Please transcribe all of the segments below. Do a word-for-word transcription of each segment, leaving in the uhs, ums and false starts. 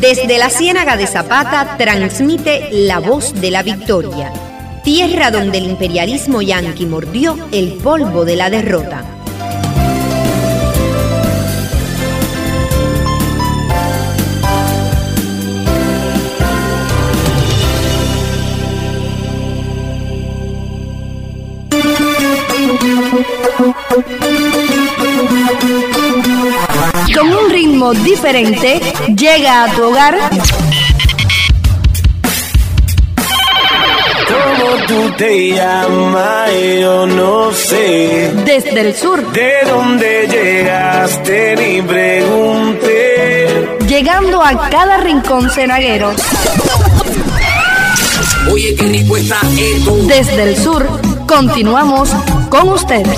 Desde la Ciénaga de Zapata transmite La Voz de la Victoria, tierra donde el imperialismo yanqui mordió el polvo de la derrota. Con un ritmo diferente, llega a tu hogar. ¿Cómo tú te llamas? Yo no sé. Desde el sur. ¿De dónde llegaste? Ni pregunté. Llegando a cada rincón cenaguero. Oye, qué rico está esto. Desde el sur, continuamos con ustedes.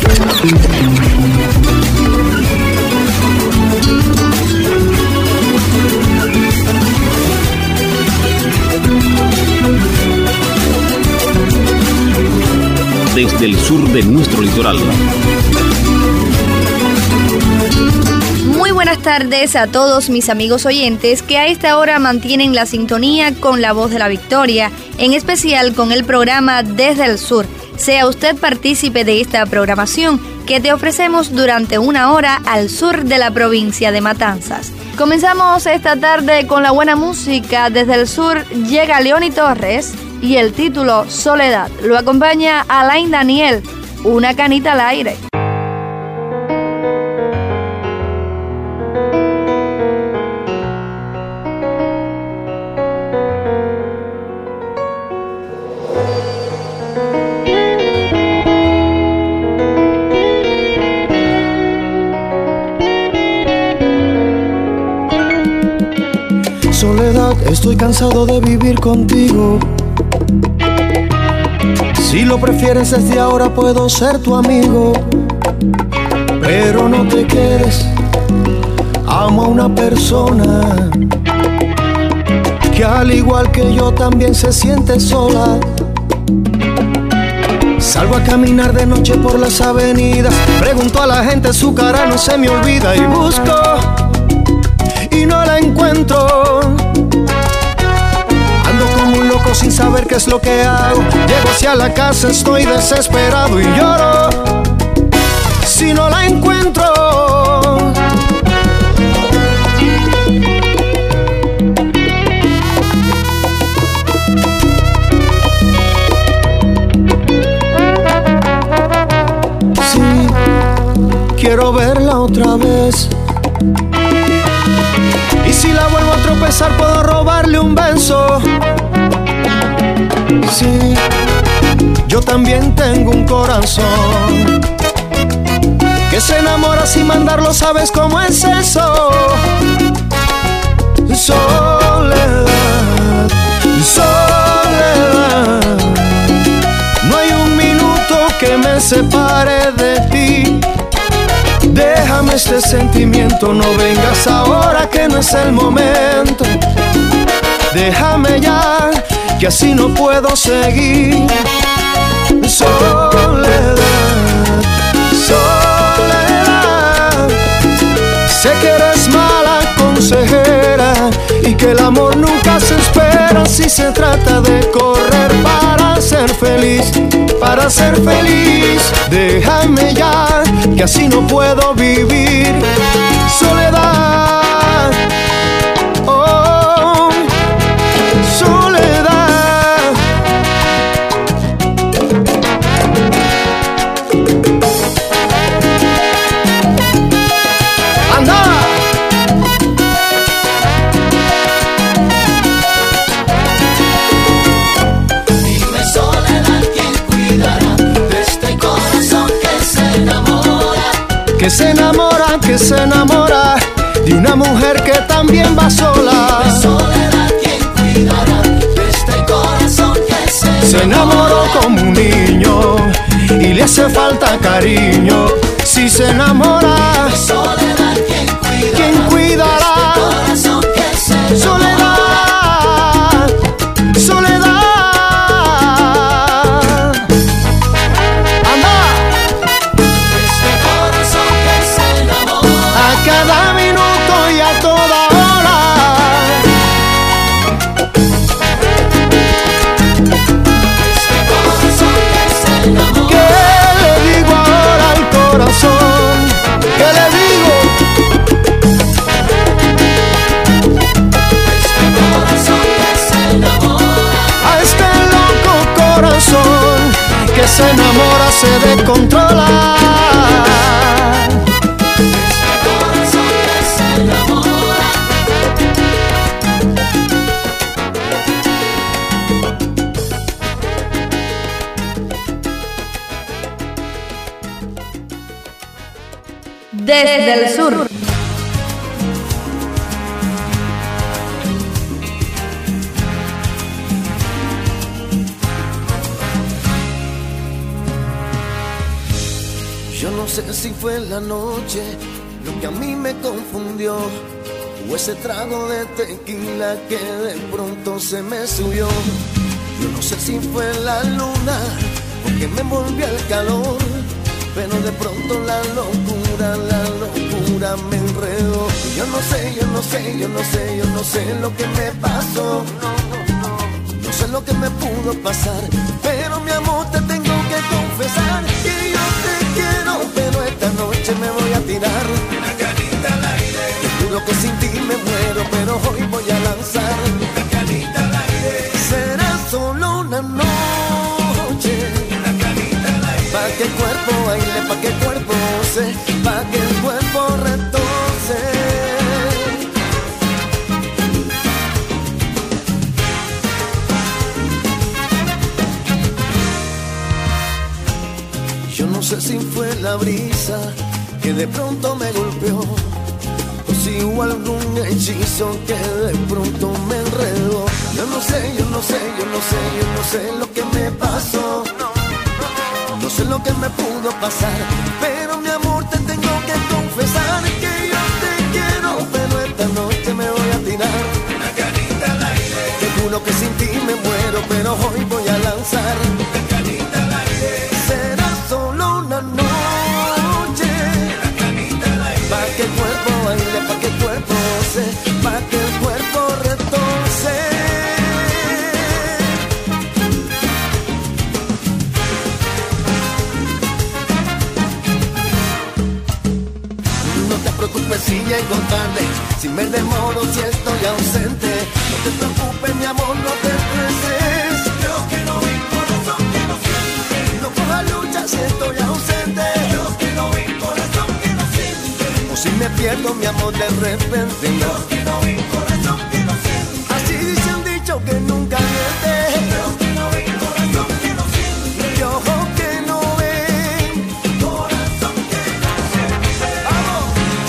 Desde el sur de nuestro litoral. Muy buenas tardes a todos mis amigos oyentes que a esta hora mantienen la sintonía con La Voz de la Victoria, en especial con el programa Desde el Sur. Sea usted partícipe de esta programación que te ofrecemos durante una hora al sur de la provincia de Matanzas. Comenzamos esta tarde con la buena música. Desde el sur llega Leoni Torres y el título Soledad. Lo acompaña Alain Daniel, Una canita al aire. Soledad, estoy cansado de vivir contigo. Si lo prefieres desde ahora puedo ser tu amigo, pero no te quedes. Amo a una persona que al igual que yo también se siente sola. Salgo a caminar de noche por las avenidas, pregunto a la gente, su cara no se me olvida, y busco y no la encuentro. Ando como un loco sin saber qué es lo que hago. Llego hacia la casa, estoy desesperado y lloro si no la encuentro. Sí, quiero verla otra vez. Y si la vuelvo a tropezar puedo robarle un beso. Sí, yo también tengo un corazón que se enamora sin mandarlo, ¿sabes cómo es eso? Soledad, soledad, no hay un minuto que me separe de ti. Déjame este sentimiento, no vengas ahora que no es el momento. Déjame ya, que así no puedo seguir. Soledad, soledad, sé que eres mala consejera y que el amor nunca se espera si se trata de correr para ser feliz. Para ser feliz, déjame ya, que así no puedo vivir. Soledad, oh, soledad. ¡Anda! Que se enamora, que se enamora de una mujer que también va sola. De soledad, ¿quién cuidará de este corazón que se, se enamoró como un niño y le hace falta cariño? Si se enamora, de soledad, ¿quién cuidará, ¿quién cuidará de este corazón que se soledad, soledad. cada minuto y a toda hora. ahora se descontrola. Este corazón que se enamora. Desde el sur. Yo no sé si fue la noche lo que a mí me confundió, o ese trago de tequila que de pronto se me subió. Yo no sé si fue la luna porque me envolvió el calor, pero de pronto la locura, la locura me enredó. Yo no sé, yo no sé, yo no sé, yo no sé lo que me pasó. No, no, no, no sé lo que me pudo pasar, pero mi amor te tengo que confesar que yo te quiero, pero esta noche me voy a tirar una canita al aire. Te juro que sin ti me muero, pero hoy voy a lanzar una canita al aire. Será solo una noche, una canita al aire. Pa' que el cuerpo baile, pa' que el cuerpo se, pa' que el cuerpo retorce. Yo no sé si fue la brisa que de pronto me golpeó, o si hubo algún hechizo que de pronto me enredó. Yo no sé, yo no sé, yo no sé, yo no sé lo que me pasó. No sé lo que me pudo pasar, pero mi amor te tengo que confesar que yo te quiero, pero esta noche me voy a tirar una canita al aire. Te juro que sin ti me muero, pero hoy voy a lanzar una canita al aire. Será solo una noche, una canita al aire. Pa' que el cuerpo baile, pa' que el cuerpo se, pa' que el cuerpo retorce. Si llego tarde, si me demoro, si estoy ausente, no te preocupes mi amor, no te estreses. Yo que no vi corazón que no siente, no coja lucha si estoy ausente. Yo que no vi corazón que no siente, o si me pierdo mi amor de repente. Yo que no vi corazón que no siente, así dice un dicho que nunca miente. Yo que no vi corazón que no siente, y ojo que no ven, corazón que no siente. ¡Vamos!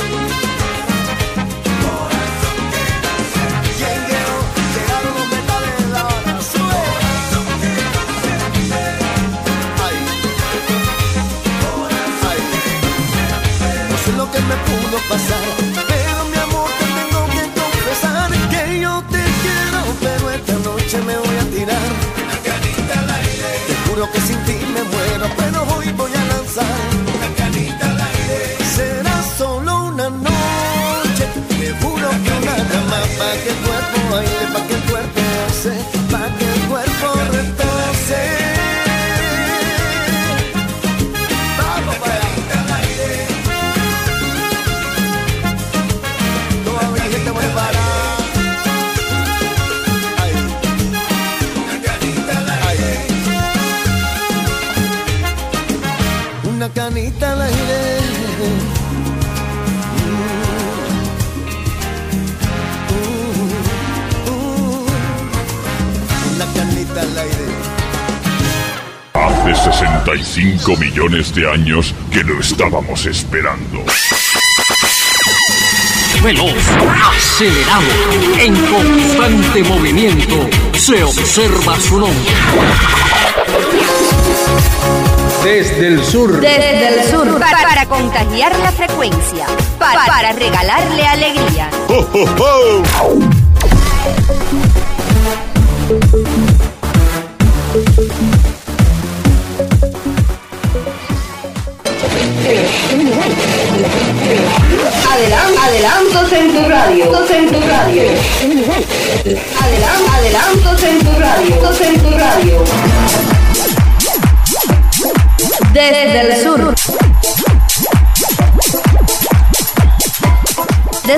Me pudo pasar, pero mi amor te tengo que confesar que yo te quiero, pero esta noche me voy a tirar una canita al aire. Te juro que sin ti me muero, pero hoy voy a lanzar una canita al aire. Será solo una noche, te juro que una cama, pa' que el cuerpo baile, pa' que el cuerpo se, pa' que el cuerpo retorce. Una canita al aire. Uh, uh, uh. Una canita al aire. Hace sesenta y cinco millones de años que lo estábamos esperando. Veloz, acelerado, en constante movimiento, se observa su nombre. Desde el sur. Desde el sur. Para, para contagiar la frecuencia. Para, para regalarle alegría. ¡Oh, oh, oh! Adelan- adelantos en tu radio. En tu radio. Adelan- adelantos en tu radio. En tu radio. Desde el sur.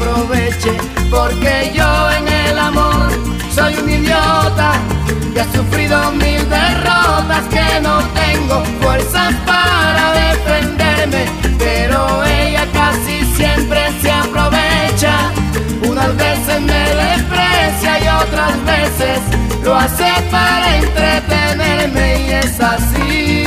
aproveche, porque yo en el amor soy un idiota que ha sufrido mil derrotas, que no tengo fuerzas para defenderme, pero ella casi siempre se aprovecha. Unas veces me desprecia y otras veces lo hace para entretenerme, y es así.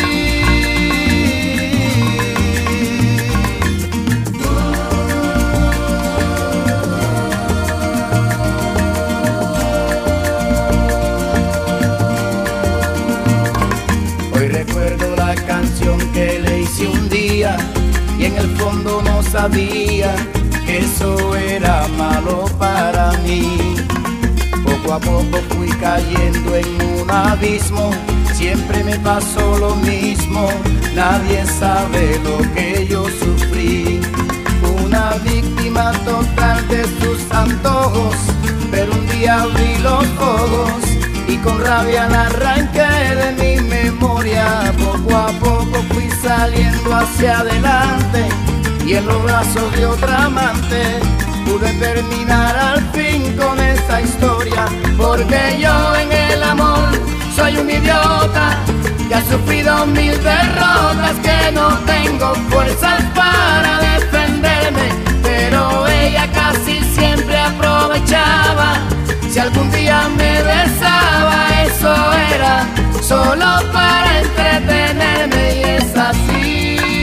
Hoy recuerdo la canción que le hice un día y en el fondo no sabía que eso era malo para mí. Poco a poco fui cayendo en un abismo, siempre me pasó lo mismo, nadie sabe lo que yo sufrí. Una víctima total de sus antojos, pero un día abrí los ojos y con rabia la arranqué de mi memoria. Poco a poco fui saliendo hacia adelante y en los brazos de otra amante pude terminar al fin con esta historia, porque yo en el amor soy un idiota que ha sufrido mil derrotas, que no tengo fuerzas para defenderme, pero ella casi siempre aprovechaba. Si algún día me besaba, eso era solo para entretenerme, y es así.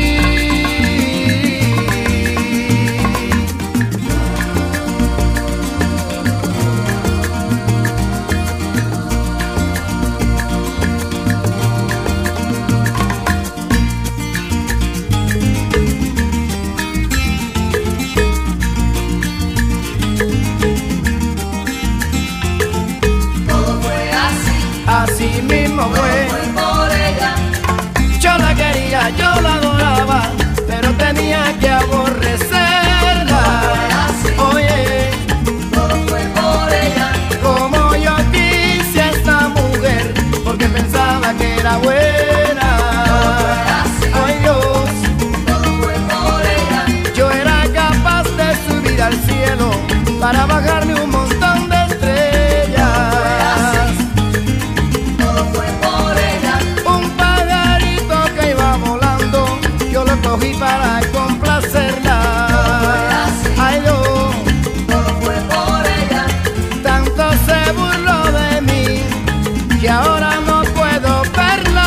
Así mismo fue, por ella. Yo la quería, yo la adoraba, pero tenía que aborrecerla. Oye, todo fue por ella. Como yo quise a esta mujer, porque pensaba que era buena. Ay Dios, todo fue por ella. Yo era capaz de subir al cielo para bajarme un montón de estrellas. Cogí para complacerla. Ay Dios, todo fue por ella. Tanto se burló de mí que ahora no puedo verla.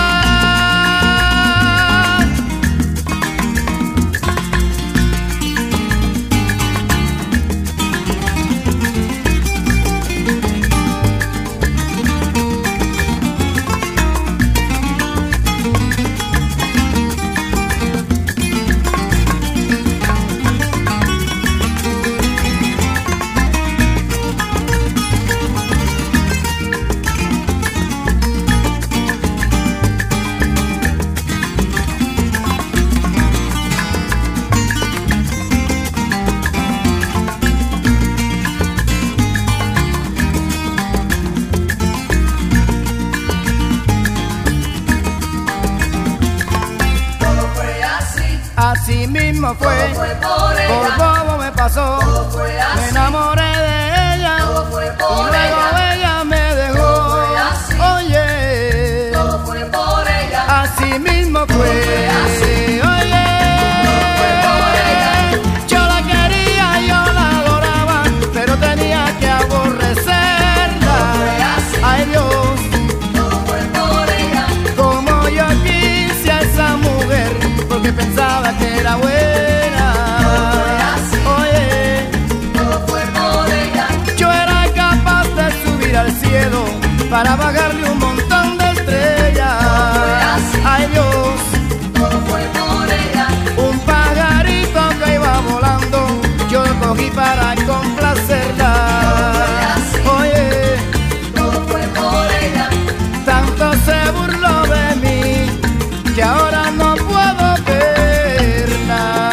Así mismo fue, fue por, por bobo me pasó, me enamoré de ella, y luego ella me dejó. Oye, todo fue por ella. Así mismo fue, fue oye, fue por ella. Yo la quería, yo la adoraba, pero tenía que aborrecerla. Ay Dios, todo fue por ella. Como yo quise a esa mujer, porque pensaba que era buena. Oye, todo fue por ella. Yo era capaz de subir al cielo para bajarle un montón de estrellas. Ay Dios, todo fue por ella. Un pajarito que iba volando, yo lo cogí para complacerla. Oye, todo fue por ella. Tanto se burló de mí que ahora no puedo verla.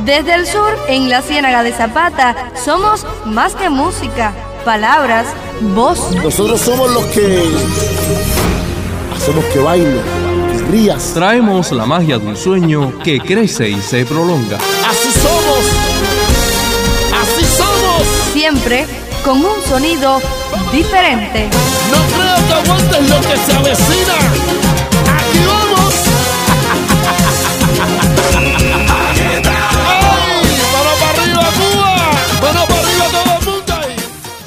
Desde el sur, en la Ciénaga de Zapata, somos más que música, palabras, voz. Nosotros somos los que hacemos que baile, que rías. Traemos la magia de un sueño que crece y se prolonga. Así somos, así somos. Siempre con un sonido diferente. No creo que aguantes lo que se avecina. Aquí vamos. ¡Ay! ¡Mano para arriba, Cuba! ¡Mano para arriba todo el mundo ahí!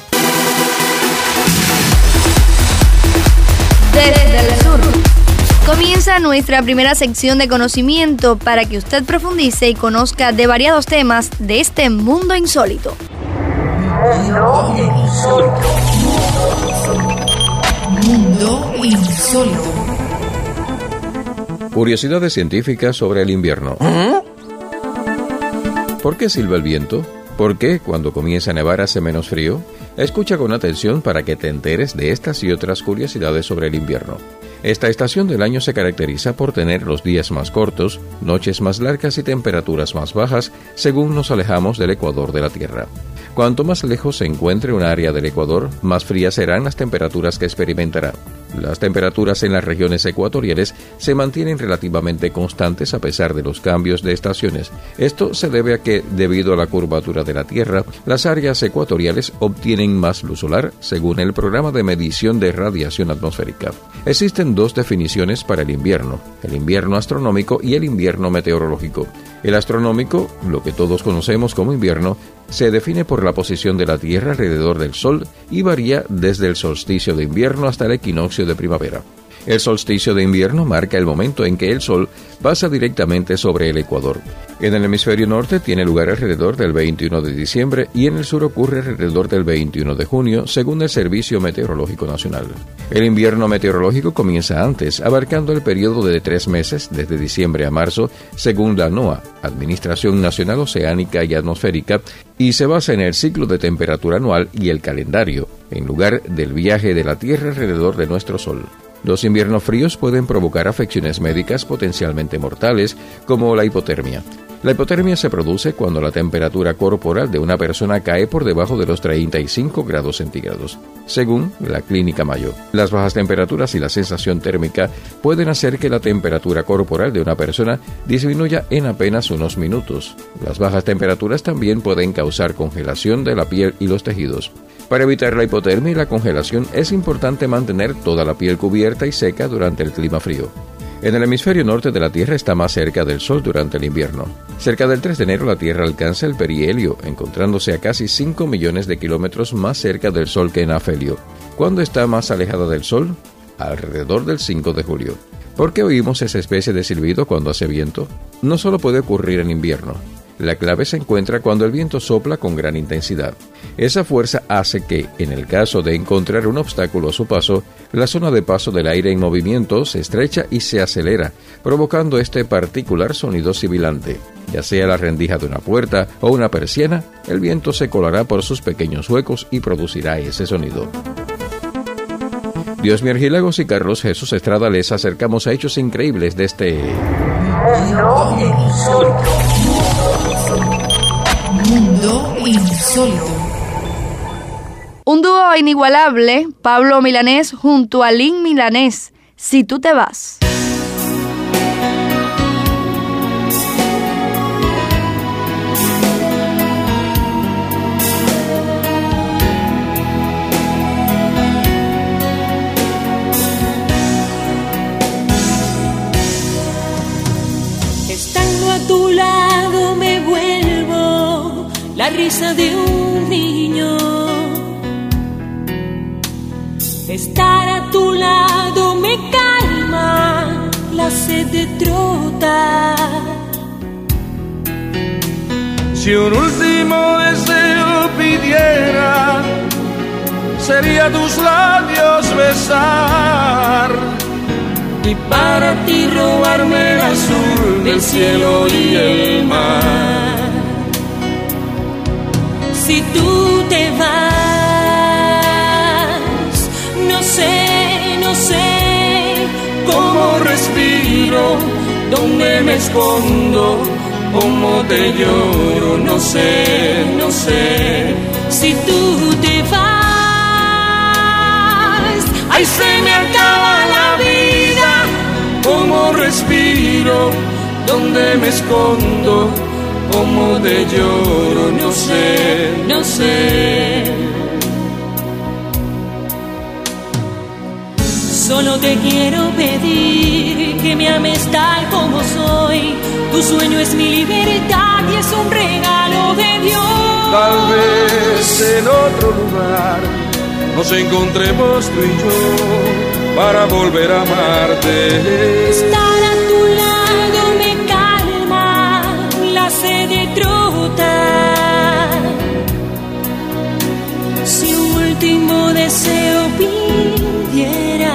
Desde el sur. Comienza nuestra primera sección de conocimiento para que usted profundice y conozca de variados temas de este mundo insólito. Mundo insólito. Mundo insólito. Curiosidades científicas sobre el invierno. ¿Por qué silba el viento? ¿Por qué cuando comienza a nevar hace menos frío? Escucha con atención para que te enteres de estas y otras curiosidades sobre el invierno. Esta estación del año se caracteriza por tener los días más cortos, noches más largas y temperaturas más bajas según nos alejamos del ecuador de la Tierra. Cuanto más lejos se encuentre un área del ecuador, más frías serán las temperaturas que experimentará. Las temperaturas en las regiones ecuatoriales se mantienen relativamente constantes a pesar de los cambios de estaciones. Esto se debe a que, debido a la curvatura de la Tierra, las áreas ecuatoriales obtienen más luz solar, según el programa de medición de radiación atmosférica. Existen dos definiciones para el invierno: el invierno astronómico y el invierno meteorológico. El astronómico, lo que todos conocemos como invierno, se define por la posición de la Tierra alrededor del Sol y varía desde el solsticio de invierno hasta el equinoccio de primavera. El solsticio de invierno marca el momento en que el Sol pasa directamente sobre el ecuador. En el hemisferio norte tiene lugar alrededor del veintiuno de diciembre y en el sur ocurre alrededor del veintiuno de junio, según el Servicio Meteorológico Nacional. El invierno meteorológico comienza antes, abarcando el periodo de tres meses, desde diciembre a marzo, según la NOAA, Administración Nacional Oceánica y Atmosférica, y se basa en el ciclo de temperatura anual y el calendario, en lugar del viaje de la Tierra alrededor de nuestro Sol. Los inviernos fríos pueden provocar afecciones médicas potencialmente mortales, como la hipotermia. La hipotermia se produce cuando la temperatura corporal de una persona cae por debajo de los treinta y cinco grados centígrados, según la Clínica Mayo. Las bajas temperaturas y la sensación térmica pueden hacer que la temperatura corporal de una persona disminuya en apenas unos minutos. Las bajas temperaturas también pueden causar congelación de la piel y los tejidos. Para evitar la hipotermia y la congelación es importante mantener toda la piel cubierta y seca durante el clima frío. En el hemisferio norte de la Tierra está más cerca del Sol durante el invierno. Cerca del tres de enero la Tierra alcanza el perihelio, encontrándose a casi cinco millones de kilómetros más cerca del Sol que en afelio. ¿Cuándo está más alejada del Sol? Alrededor del cinco de julio. ¿Por qué oímos esa especie de silbido cuando hace viento? No solo puede ocurrir en invierno. La clave se encuentra cuando el viento sopla con gran intensidad. Esa fuerza hace que, en el caso de encontrar un obstáculo a su paso, la zona de paso del aire en movimiento se estrecha y se acelera, provocando este particular sonido sibilante. Ya sea la rendija de una puerta o una persiana, el viento se colará por sus pequeños huecos y producirá ese sonido. Dios Miergilagos y Carlos Jesús Estrada les acercamos a hechos increíbles de este... Mundo insólito. Mundo insólito. Un dúo inigualable, Pablo Milanés junto a Lin Milanés, Si tú te vas. Estando a tu lado me vuelvo la risa de un niño. Estar a tu lado me calma la sed de trotar. Si un último deseo pidiera, sería tus labios besar. Y para ti robarme el azul del cielo y el mar. Si tú te vas, no sé, no sé cómo respiro, dónde me escondo, como te lloro, no sé, no sé. Si tú te vas, ay, se me acaba la vida, como respiro, donde me escondo, como te lloro, no sé, no sé. Solo te quiero pedir que me ames tal como soy. Tu sueño es mi libertad y es un regalo de Dios. Tal vez en otro lugar nos encontremos tú y yo para volver a amarte. Estar a tu lado me calma la sed de trotar. Si un último deseo pidiera,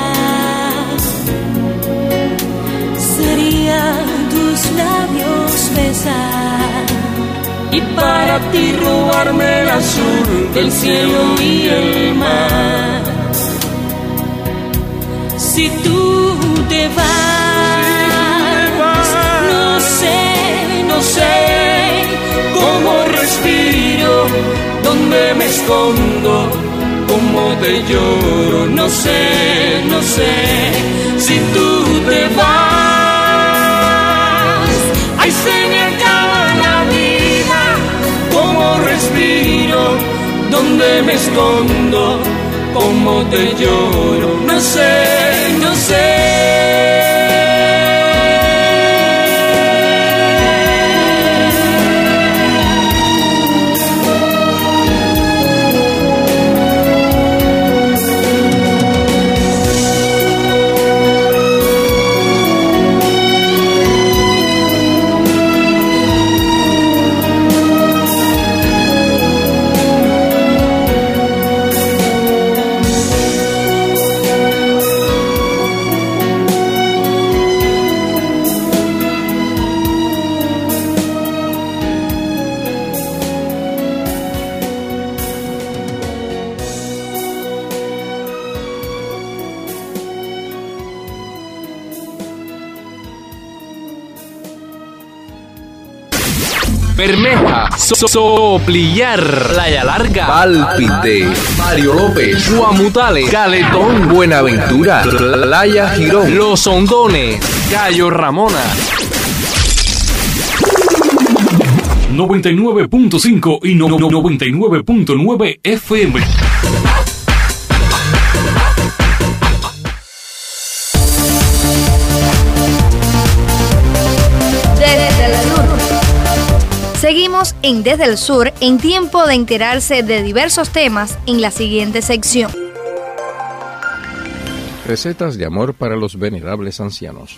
sería tus labios besar y para ti robarme el azul del cielo y el mar. Si tú te vas, no sé, no sé cómo respiro, dónde me escondo, cómo te lloro, no sé, no sé. Si tú te vas, ay, se me acaba la vida, cómo respiro, dónde me escondo, cómo te lloro, no sé, no sé. Bermeja, so Soplillar, Playa Larga, Pálpite, Mario López, Guamutale, Caletón, Buenaventura, Playa Girón, Los Hondones, Cayo Ramona. noventa y nueve punto cinco y no, no, noventa y nueve punto nueve F M. Desde el sur. Seguimos en Desde el Sur, en tiempo de enterarse de diversos temas en la siguiente sección. Recetas de amor para los venerables ancianos.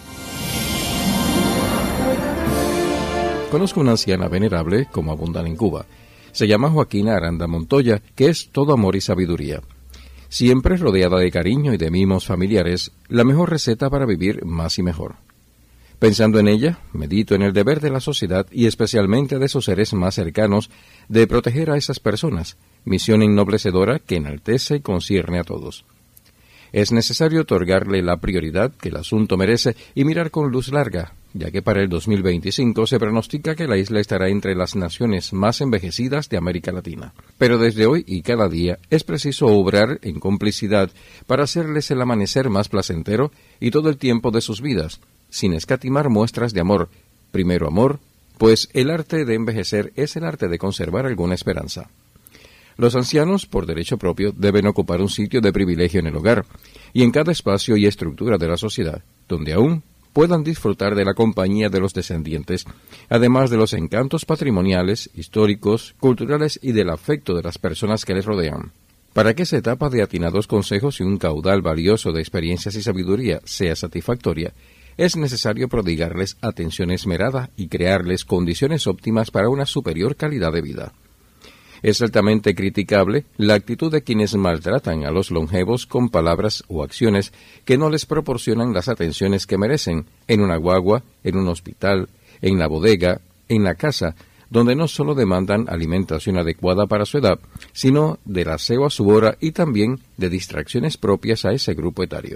Conozco una anciana venerable, como abundan en Cuba. Se llama Joaquina Aranda Montoya, que es todo amor y sabiduría. Siempre rodeada de cariño y de mimos familiares, la mejor receta para vivir más y mejor. Pensando en ella, medito en el deber de la sociedad y especialmente de sus seres más cercanos de proteger a esas personas, misión ennoblecedora que enaltece y concierne a todos. Es necesario otorgarle la prioridad que el asunto merece y mirar con luz larga, ya que para el dos mil veinticinco se pronostica que la isla estará entre las naciones más envejecidas de América Latina. Pero desde hoy y cada día es preciso obrar en complicidad para hacerles el amanecer más placentero y todo el tiempo de sus vidas, sin escatimar muestras de amor. Primero amor, pues el arte de envejecer es el arte de conservar alguna esperanza. Los ancianos, por derecho propio, deben ocupar un sitio de privilegio en el hogar y en cada espacio y estructura de la sociedad, donde aún puedan disfrutar de la compañía de los descendientes, además de los encantos patrimoniales, históricos, culturales y del afecto de las personas que les rodean. Para que esa etapa de atinados consejos y un caudal valioso de experiencias y sabiduría sea satisfactoria, es necesario prodigarles atención esmerada y crearles condiciones óptimas para una superior calidad de vida. Es altamente criticable la actitud de quienes maltratan a los longevos con palabras o acciones que no les proporcionan las atenciones que merecen en una guagua, en un hospital, en la bodega, en la casa, donde no solo demandan alimentación adecuada para su edad, sino del aseo a su hora y también de distracciones propias a ese grupo etario.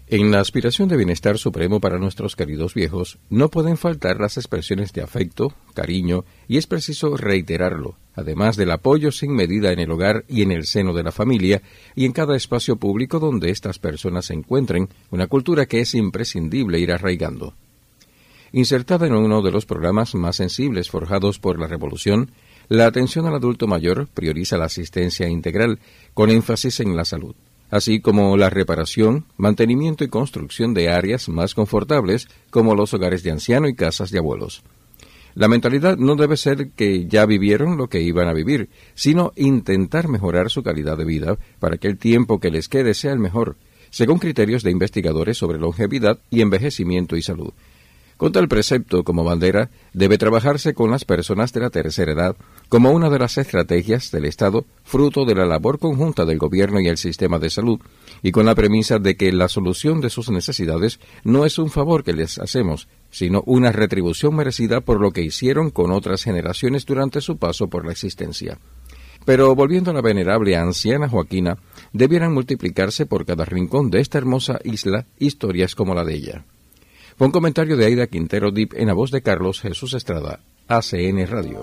En la aspiración de bienestar supremo para nuestros queridos viejos, no pueden faltar las expresiones de afecto, cariño, y es preciso reiterarlo, además del apoyo sin medida en el hogar y en el seno de la familia, y en cada espacio público donde estas personas se encuentren, una cultura que es imprescindible ir arraigando. Insertada en uno de los programas más sensibles forjados por la Revolución, la atención al adulto mayor prioriza la asistencia integral, con énfasis en la salud, así como la reparación, mantenimiento y construcción de áreas más confortables como los hogares de anciano y casas de abuelos. La mentalidad no debe ser que ya vivieron lo que iban a vivir, sino intentar mejorar su calidad de vida para que el tiempo que les quede sea el mejor, según criterios de investigadores sobre longevidad y envejecimiento y salud. Con tal precepto como bandera, debe trabajarse con las personas de la tercera edad como una de las estrategias del Estado, fruto de la labor conjunta del gobierno y el sistema de salud, y con la premisa de que la solución de sus necesidades no es un favor que les hacemos, sino una retribución merecida por lo que hicieron con otras generaciones durante su paso por la existencia. Pero volviendo a la venerable anciana Joaquina, debieran multiplicarse por cada rincón de esta hermosa isla historias como la de ella. Un comentario de Aida Quintero Dip en la voz de Carlos Jesús Estrada, A C N Radio.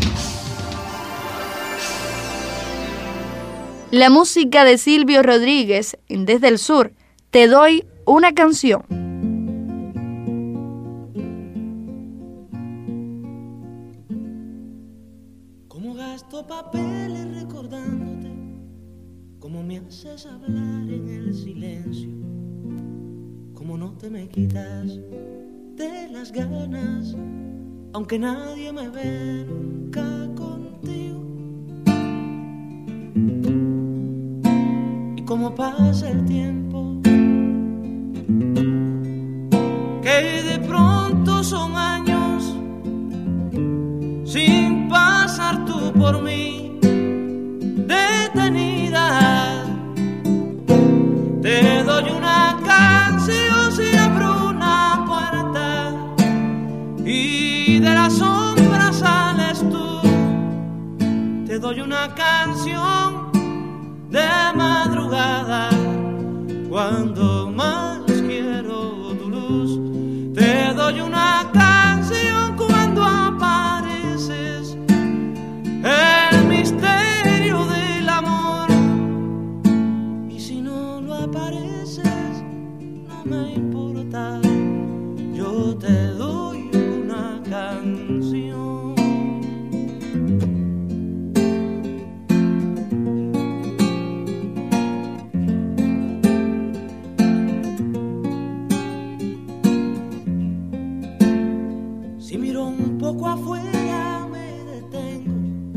La música de Silvio Rodríguez en Desde el Sur, Te doy una canción. Cómo gasto papeles recordándote, cómo me haces hablar en el silencio. Como no te me quitas de las ganas, aunque nadie me ve nunca contigo. Y como pasa el tiempo, que de pronto son años sin pasar tú por mí detenida. Te doy una canción si abro una puerta y de la sombra sales tú. Te doy una canción de madrugada cuando más quiero tu luz. Te doy una canción cuando apareces, el misterio del amor. Y si no lo apareces, no me importa, yo te doy una canción. Si miro un poco afuera me detengo,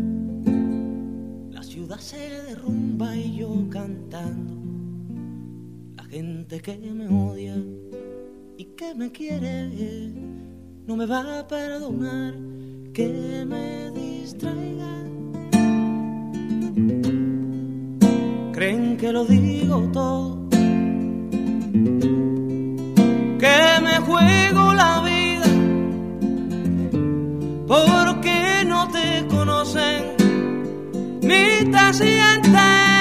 la ciudad se derrumba y yo cantando. La gente que me odia y que me quiere no me va a perdonar que me distraiga. Creen que lo digo todo, que me juego la vida, porque no te conocen ni te sienten.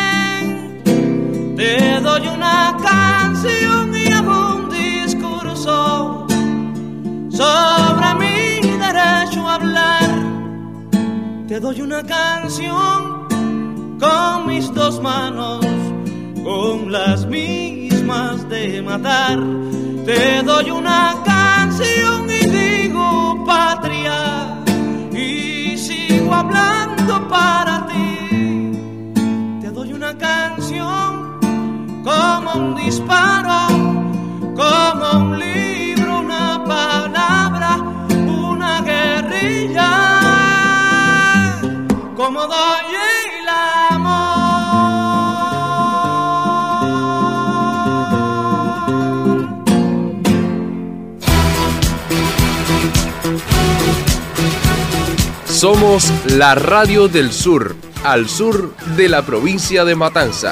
Te doy una canción y hago un discurso sobre mi derecho a hablar. Te doy una canción con mis dos manos, con las mismas de matar. Te doy una canción y digo patria, y sigo hablando para ti. Te doy una canción como un disparo, como un libro, una palabra, una guerrilla, como doy el amor. Somos la radio del sur, al sur de la provincia de Matanzas.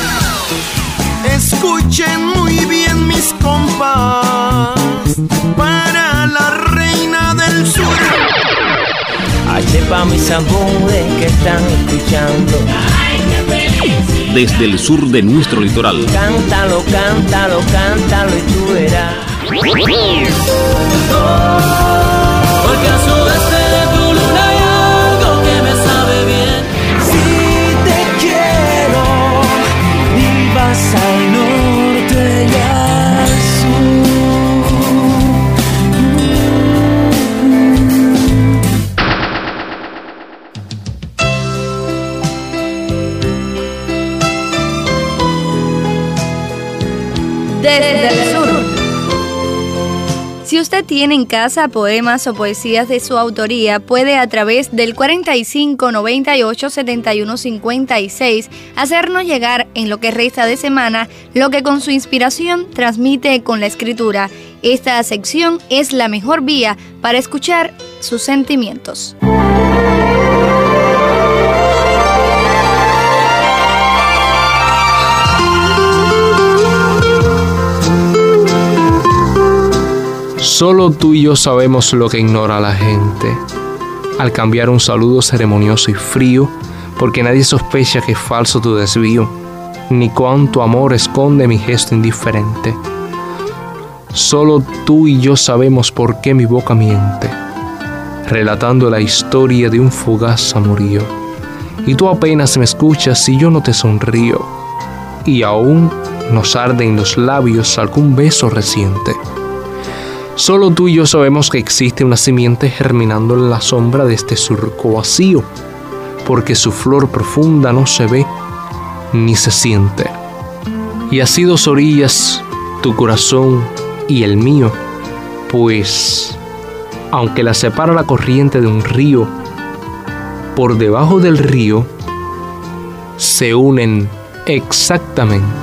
Escuchen muy bien mis compas, para la reina del sur. H pa' mis amores que están escuchando. Ay, qué feliz. Desde el sur de nuestro litoral. Cántalo, cántalo, cántalo y tú verás. Porque al sudeste de tu luna hay algo que me sabe bien. Si te quiero y vas al norte y al Desde el sur. Si usted tiene en casa poemas o poesías de su autoría, puede a través del cuarenta y cinco, noventa y ocho, setenta y uno, cincuenta y seis hacernos llegar en lo que resta de semana lo que con su inspiración transmite con la escritura. Esta sección es la mejor vía para escuchar sus sentimientos. Solo tú y yo sabemos lo que ignora la gente. Al cambiar un saludo ceremonioso y frío, porque nadie sospecha que es falso tu desvío, ni cuánto amor esconde mi gesto indiferente. Solo tú y yo sabemos por qué mi boca miente, relatando la historia de un fugaz amorío. Y tú apenas me escuchas si yo no te sonrío, y aún nos arde en los labios algún beso reciente. Solo tú y yo sabemos que existe una simiente germinando en la sombra de este surco vacío, porque su flor profunda no se ve ni se siente. Y así dos orillas, tu corazón y el mío, pues, aunque la separa la corriente de un río, por debajo del río se unen exactamente.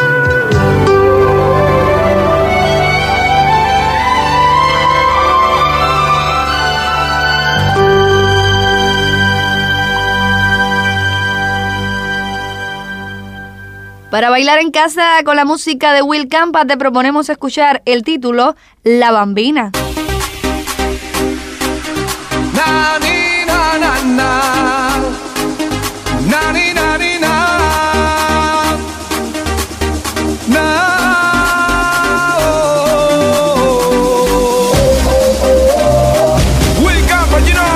Para bailar en casa con la música de Will Campa te proponemos escuchar el título La Bambina. Na, ni, na, na, na. Na, ni, na, ni, na. Na, oh. Will Campa, you know.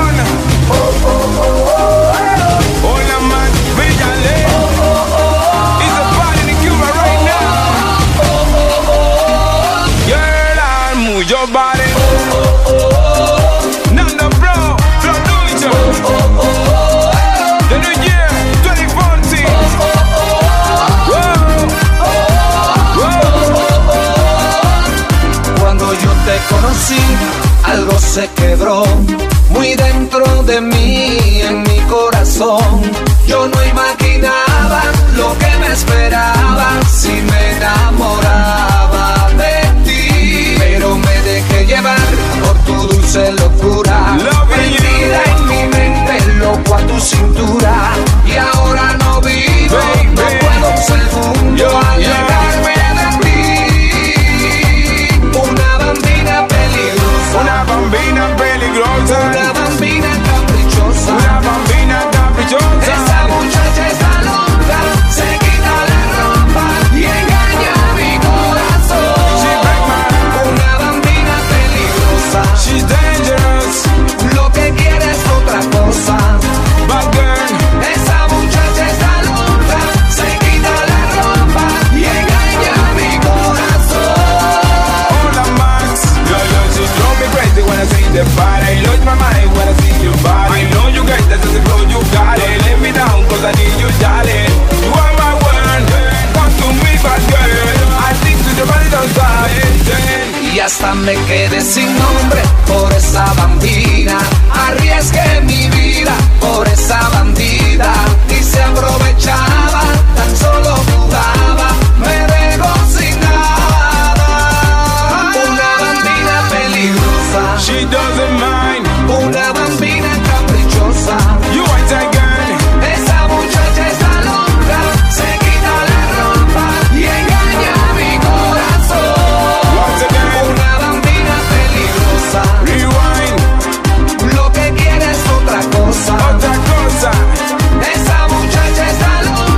Hola, man, brillale. It's a party in Cuba right now. Girl, I'll move your body. Nando Bro, producer. The new year, twenty fourteen. Cuando yo te conocí, algo se quebró muy dentro de mí, en mi corazón. Yo no imaginaba lo que me esperaba si me enamoraba de ti, pero me dejé llevar por tu dulce locura, prendida en mi mente, loco a tu cintura, y ahora no vivo, no puedo un segundo alejarme de ti. Una bambina peligrosa, Una bambina peligrosa. una bambina caprichosa, Una bambina caprichosa. esa muchacha está loca, se quita la ropa y engaña mi corazón. She break my- Una bambina peligrosa, She's dangerous. lo que quiere es otra cosa. Bad girl. Esa muchacha está loca, se quita la ropa y engaña mi corazón. Hola, Max. Yo, yo, she drove me crazy when I see the body. Lose my mind when I see your body. I know you get that, that's flow you got it. Let me down, cause I need you, darling. You are my world. Come to me, bad girl. I think to the body don't stop it. Y hasta me quedé sin nombre por esa bambina. Arriesgué mi vida por esa bandida. Y se aprovechaba, tan solo jugaba, me dejó sin nada. Una bambina peligrosa, She doesn't mind. una bambina caprichosa. You ain't that girl. Esa muchacha está loca, se quita la ropa y engaña mi corazón. Once again. Una bambina peligrosa, Rewind. lo que quiere es otra cosa. Otra cosa. Esa muchacha está loca,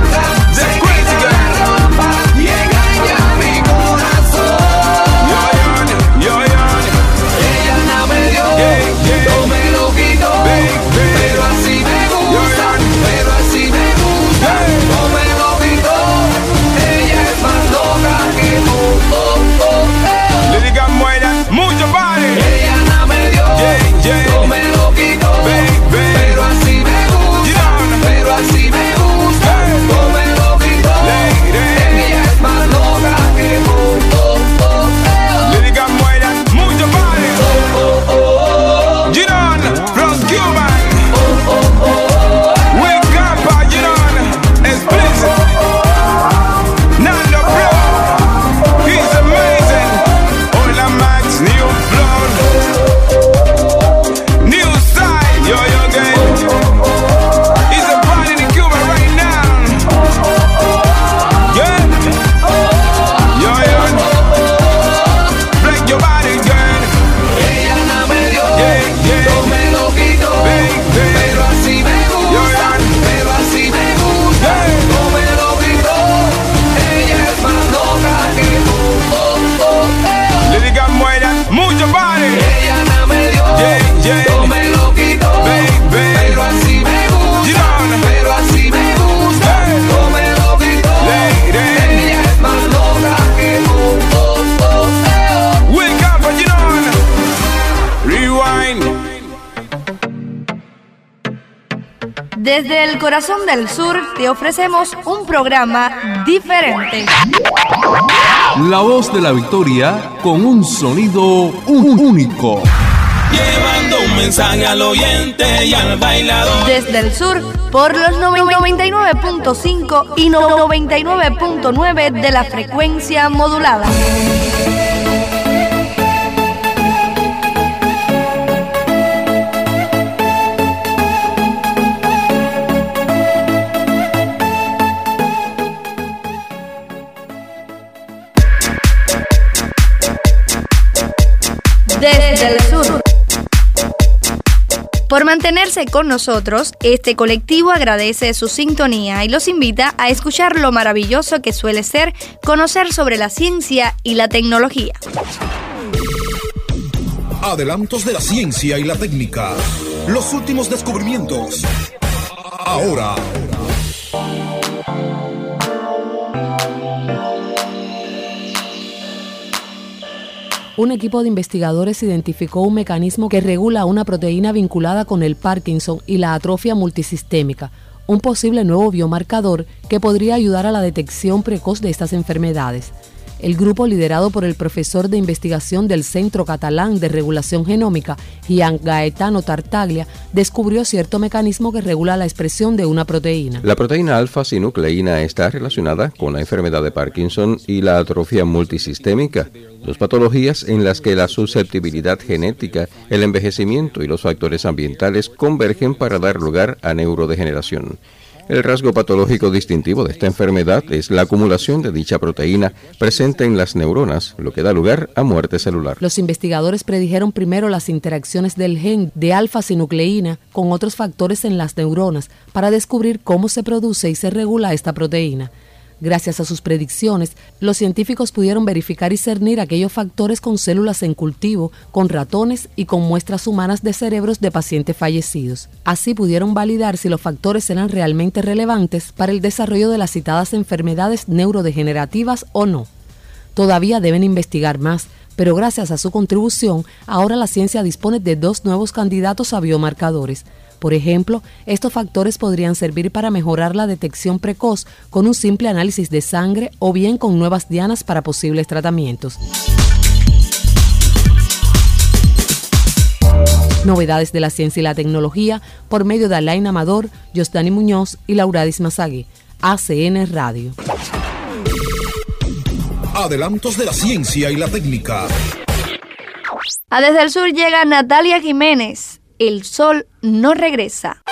Desde el corazón del sur te ofrecemos un programa diferente. La voz de la victoria con un sonido único. Llevando un mensaje al oyente y al bailador. Desde el sur, por los noventa y nueve punto cinco y noventa y nueve punto nueve de la frecuencia modulada. Desde el sur. Por mantenerse con nosotros, este colectivo agradece su sintonía y los invita a escuchar lo maravilloso que suele ser conocer sobre la ciencia y la tecnología. Adelantos de la ciencia y la técnica. Los últimos descubrimientos. Ahora. Un equipo de investigadores identificó un mecanismo que regula una proteína vinculada con el Parkinson y la atrofia multisistémica, un posible nuevo biomarcador que podría ayudar a la detección precoz de estas enfermedades. El grupo, liderado por el profesor de investigación del Centro Catalán de Regulación Genómica, Gian Gaetano Tartaglia, descubrió cierto mecanismo que regula la expresión de una proteína. La proteína alfa-sinucleína está relacionada con la enfermedad de Parkinson y la atrofia multisistémica, dos patologías en las que la susceptibilidad genética, el envejecimiento y los factores ambientales convergen para dar lugar a neurodegeneración. El rasgo patológico distintivo de esta enfermedad es la acumulación de dicha proteína presente en las neuronas, lo que da lugar a muerte celular. Los investigadores predijeron primero las interacciones del gen de alfa-sinucleína con otros factores en las neuronas para descubrir cómo se produce y se regula esta proteína. Gracias a sus predicciones, los científicos pudieron verificar y cernir aquellos factores con células en cultivo, con ratones y con muestras humanas de cerebros de pacientes fallecidos. Así pudieron validar si los factores eran realmente relevantes para el desarrollo de las citadas enfermedades neurodegenerativas o no. Todavía deben investigar más, pero gracias a su contribución, ahora la ciencia dispone de dos nuevos candidatos a biomarcadores. Por ejemplo, estos factores podrían servir para mejorar la detección precoz con un simple análisis de sangre o bien con nuevas dianas para posibles tratamientos. Novedades de la ciencia y la tecnología por medio de Alain Amador, Josdani Muñoz y Lauradis Mazagui. A C N Radio. Adelantos de la ciencia y la técnica. A Desde el Sur llega Natalia Jiménez. El sol no regresa.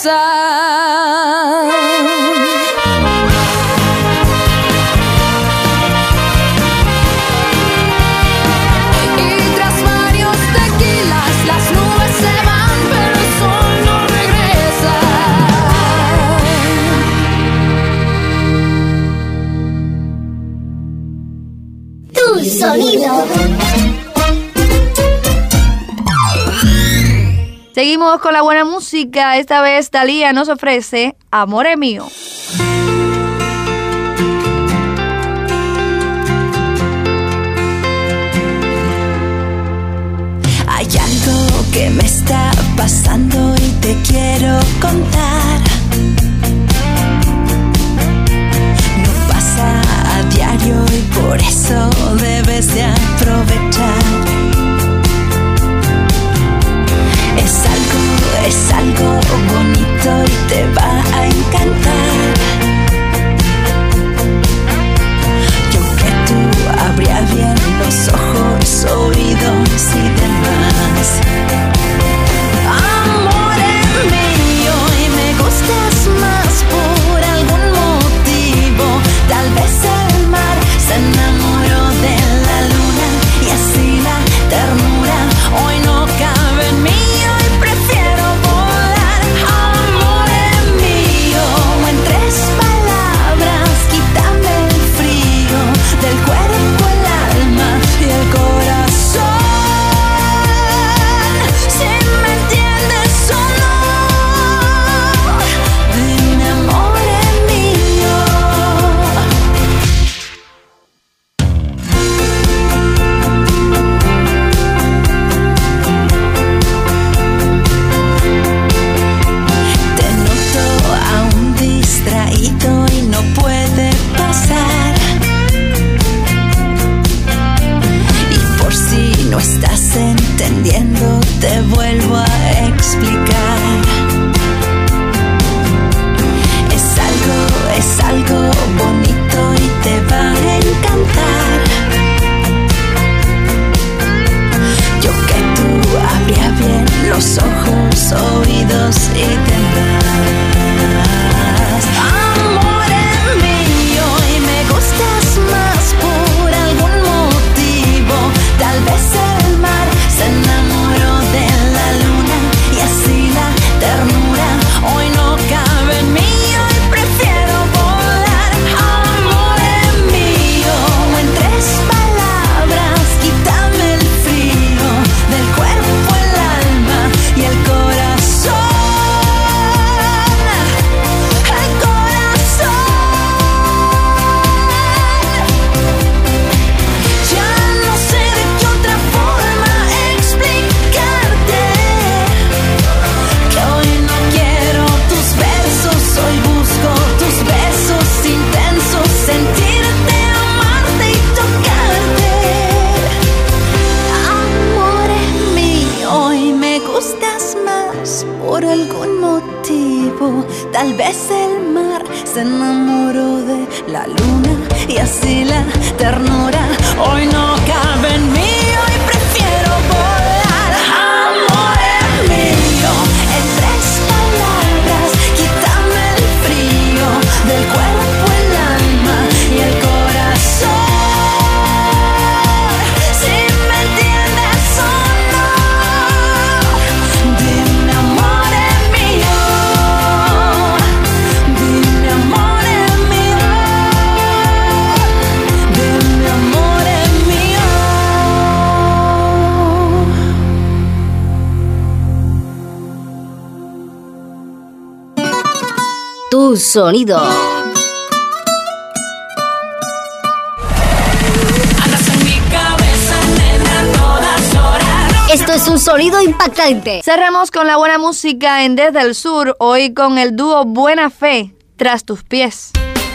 regresa. Y tras varios tequilas las nubes se van, pero el sol no regresa. Tu sonido. Seguimos con la buena música. Esta vez Thalía nos ofrece Amore Mío. Hay algo que me está pasando y te quiero contar. No pasa a diario y por eso debes de aprovechar. Es algo, es algo bonito y te va a encantar. Yo que tú abría bien los ojos, oídos y demás. Amore mío, y me gustas más por algún motivo. Tal vez el mar se enamoró de la luna y así la ternura hoy no cabe en mí. Te vuelvo a explicar. Es algo, es algo bonito y te va a encantar. Yo que tú abría bien los ojos, oídos y demás. Amore mío, y me gustas más por algún motivo. Tal vez el mar se enamoró de la luna y así la ternura hoy no cabe en mí. Hoy prefiero volar. Amore mío, en tres palabras quítame el frío del cuerpo, el alma y el corazón. El corazón. Ya no sé de qué otra forma explicarte que hoy no quiero tus besos, hoy busco tus besos intensos, sentirte, amarte y tocarte. Amore mío, hoy me gustas más por algún motivo. Tal vez el mar se enamoró de la luna y así la ternura hoy no cabe en mí. Hoy prefiero volar. Amore mío, en tres palabras quítame el frío del cuerpo, el alma y el corazón. Si me entiendes o no, dime amore mío. Dime amore mío. Dime amore mío. Tu sonido. Andas en mi cabeza, nena, todas horas. Esto es un sonido impactante. Cerramos con la buena música en Desde el Sur, hoy con el dúo Buena Fe, Tras tus pies.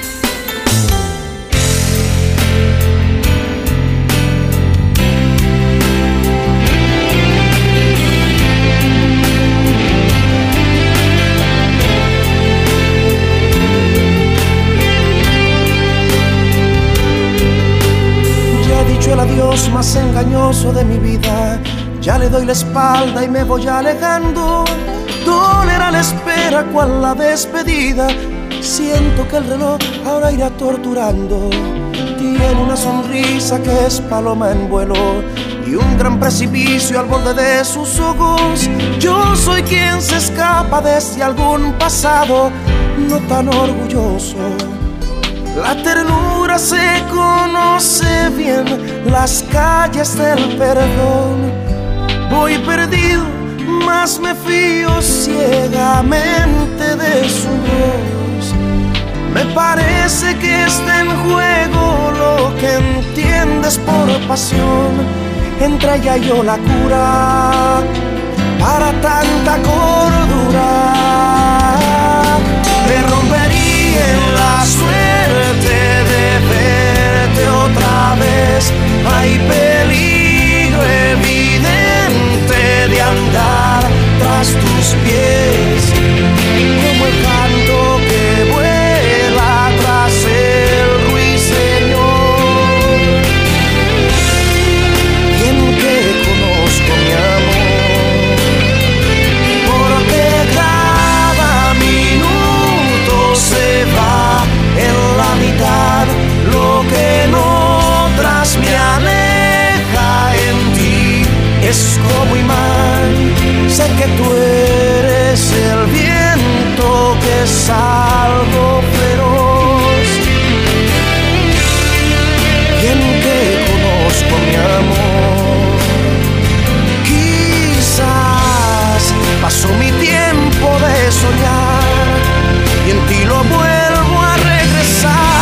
El adiós más engañoso de mi vida, ya le doy la espalda y me voy alejando. dolerá la espera cual la despedida. Siento que el reloj ahora irá torturando. Tiene una sonrisa que es paloma en vuelo y un gran precipicio al borde de sus ojos. Yo soy quien se escapa desde algún pasado no tan orgulloso. La ternura se conoce bien, las calles del perdón. Voy perdido, mas me fío ciegamente de su voz. Me parece que está en juego lo que entiendes por pasión. Entre ella y yo la cura para tanta cordura. Me rompería en la suerte de verte otra vez. Hay peligro evidente de andar tras tus pies, como el canto que vuela tras el ruiseñor. Bien que conozco mi amor, porque cada minuto se va en la mitad. Lo que en otras me aleja en ti es como imán. Sé que tú eres el viento que es algo feroz. Bien que conozco mi amor, quizás pasó mi tiempo de soñar y en ti lo vuelvo a regresar.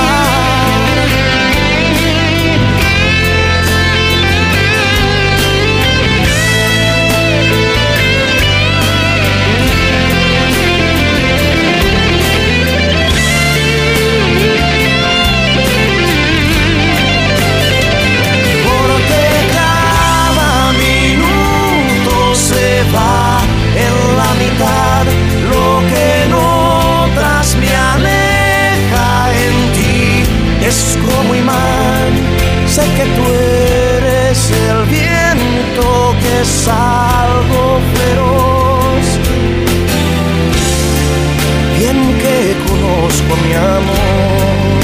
Lo que en otras me aleja en ti es como imán. Sé que tú eres el viento que es algo feroz. Bien que conozco mi amor.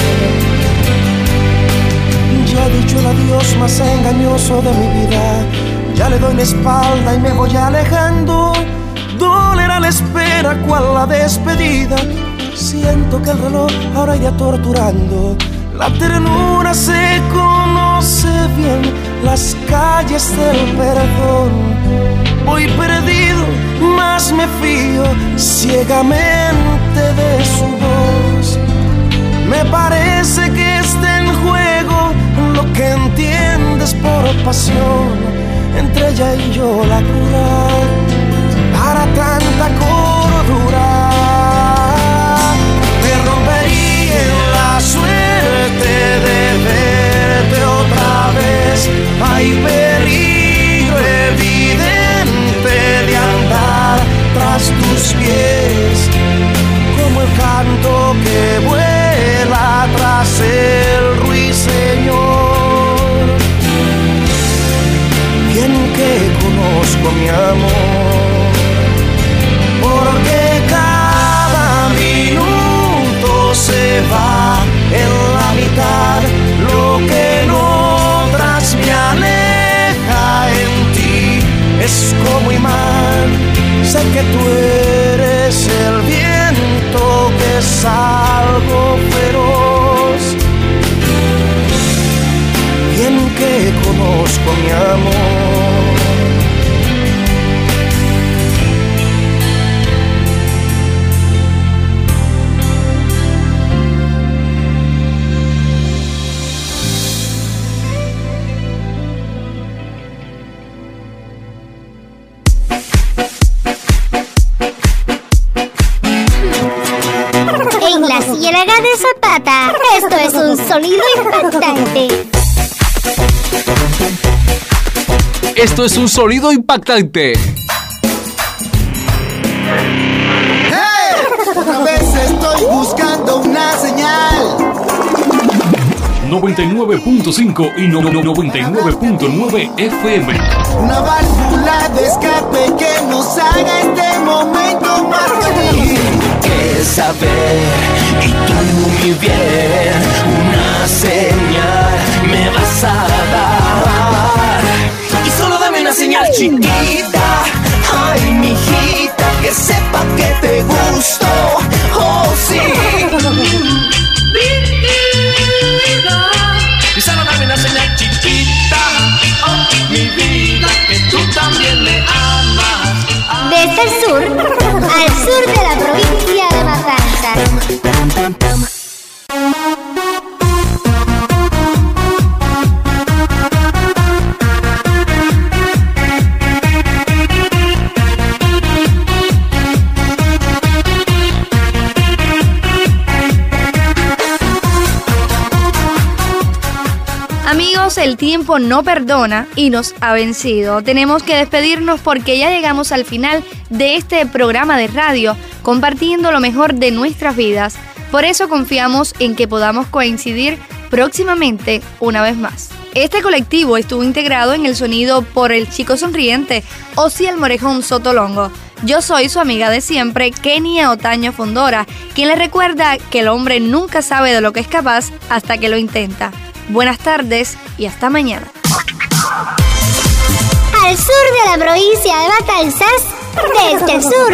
Ya he dicho el adiós más engañoso de mi vida. Ya le doy la espalda y me voy alejando. Dolerá la espera cual la despedida. Siento que el reloj ahora irá torturando. La ternura se conoce bien, las calles del perdón. Voy perdido, mas me fío ciegamente de su voz. Me parece que está en juego lo que entiendes por pasión. Entre ella y yo la cura para tanta cordura. Me rompería en la suerte de verte otra vez. Hay peligro evidente de andar tras tus pies, como el canto que vuela tras el ruiseñor. Bien que conozco mi amor, porque cada minuto se va en la mitad. Lo que en otras me aleja en ti es como imán. Sé que tú eres el viento que es algo feroz. Bien que conozco mi amor. Ciénaga de Zapata. Esto es un sonido impactante. Esto es un sonido impactante. ¡Hey! Otra vez estoy buscando una señal. noventa y nueve punto cinco y noventa y nueve punto nueve F M. Una válvula válvula de escape que nos haga este momento más feliz. Que saber y tú mi bien, una señal me vas a dar. Y solo dame una señal chiquita, ay mijita, que sepa que te gusto, oh sí. Y solo dame una señal chiquita, oh mi vida, que tú también me amas. Desde el sur al sur de la provincia de Matanzas. Amigos, el tiempo no perdona y nos ha vencido. Tenemos que despedirnos porque ya llegamos al final de este programa de radio, compartiendo lo mejor de nuestras vidas. Por eso confiamos en que podamos coincidir próximamente una vez más. Este colectivo estuvo integrado en el sonido por el chico sonriente Osiel Morejón Sotolongo. Yo soy su amiga de siempre, Kenia Otaño Fondora, quien le recuerda que el hombre nunca sabe de lo que es capaz hasta que lo intenta. Buenas tardes y hasta mañana. Al sur de la provincia de Matanzas, desde el sur.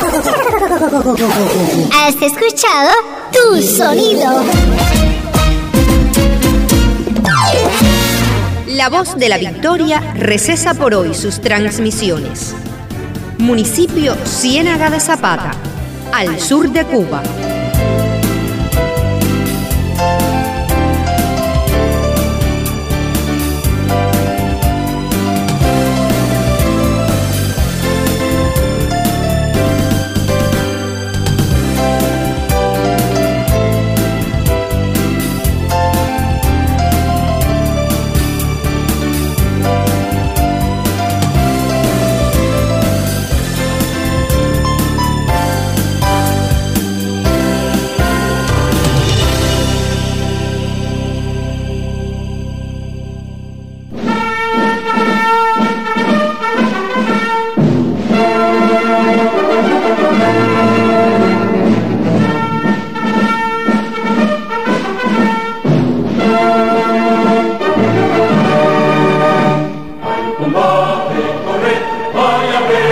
Has escuchado Tu Sonido. La Voz de la Victoria recesa por hoy sus transmisiones. Municipio Ciénaga de Zapata, al sur de Cuba. Combate, corred, vaya a ver.